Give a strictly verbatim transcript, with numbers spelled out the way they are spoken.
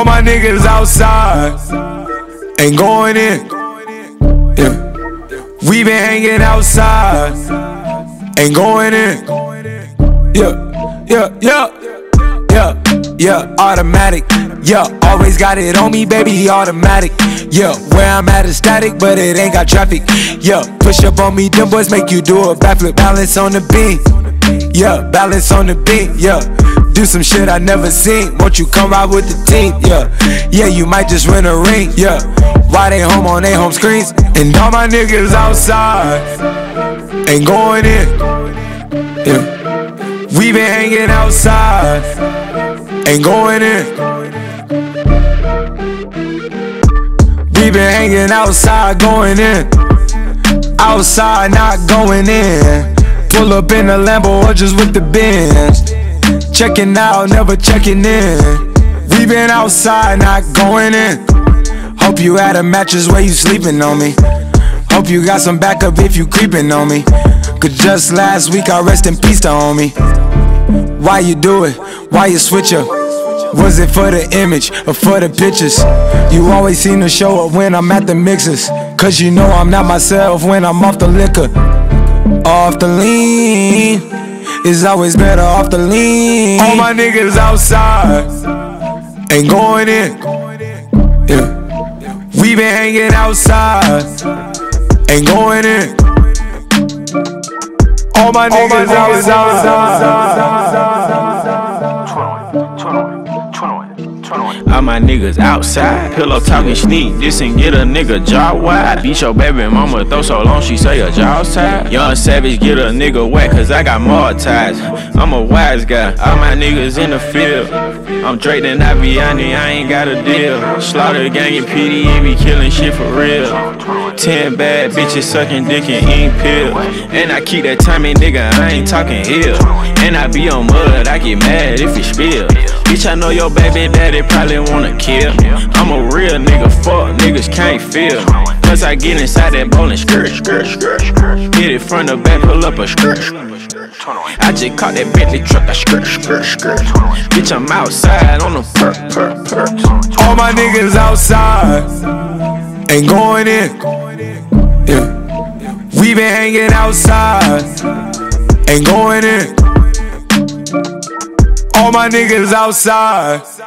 All my niggas outside, ain't going in. Yeah. We been hanging outside, ain't going in. Yeah, yeah, yeah, yeah, yeah, automatic. Yeah, always got it on me, baby, automatic. Yeah, where I'm at is static, but it ain't got traffic. Yeah, push up on me, them boys make you do a backflip. Balance on the beam, yeah, balance on the beam, yeah. Do some shit I never seen, won't you come ride with the team, yeah. Yeah, you might just win a ring, yeah. Why they home on they home screens? And all my niggas outside, ain't going in, yeah. We been hanging outside, ain't going in. We been hanging outside, going in. Outside, not going in. Pull up in the Lambo or just with the Benz. Checking out, never checking in. We been outside, not going in. Hope you had a mattress where you sleeping on me. Hope you got some backup if you creeping on me. Cause just last week I rest in peace to homie. Why you do it? Why you switch up? Was it for the image or for the pictures? You always seem to show up when I'm at the mixers. Cause you know I'm not myself when I'm off the liquor. Off the lean, it's always better off the lean. All my niggas outside, ain't going in. Yeah. We been hanging outside, ain't going in. All my niggas outside. All my niggas outside, pillow talking sneak, this and get a nigga jaw wide. Beat your baby mama, throw so long she say her jaw's tied. Young Savage get a nigga wet cause I got more ties. I'm a wise guy, all my niggas in the field. I'm Drake and Aviani, I ain't got a deal. Slaughter gang and P D E be killing shit for real. Ten bad bitches sucking dick and ink pills. And I keep that timing, nigga, I ain't talking ill. And I be on mud, I get mad if it spill. Bitch, I know your baby daddy probably wanna kill. I'm a real nigga, fuck niggas can't feel. Cause I get inside that bowling skirt, skirt, skirt. Hit it front to back, pull up a skirt. I just caught that Bentley truck, I skirt, skirt, skirt. Bitch, I'm outside on the perk, perk, perk. All my niggas outside, ain't going in. Yeah. We been hanging outside, ain't going in. All my niggas outside.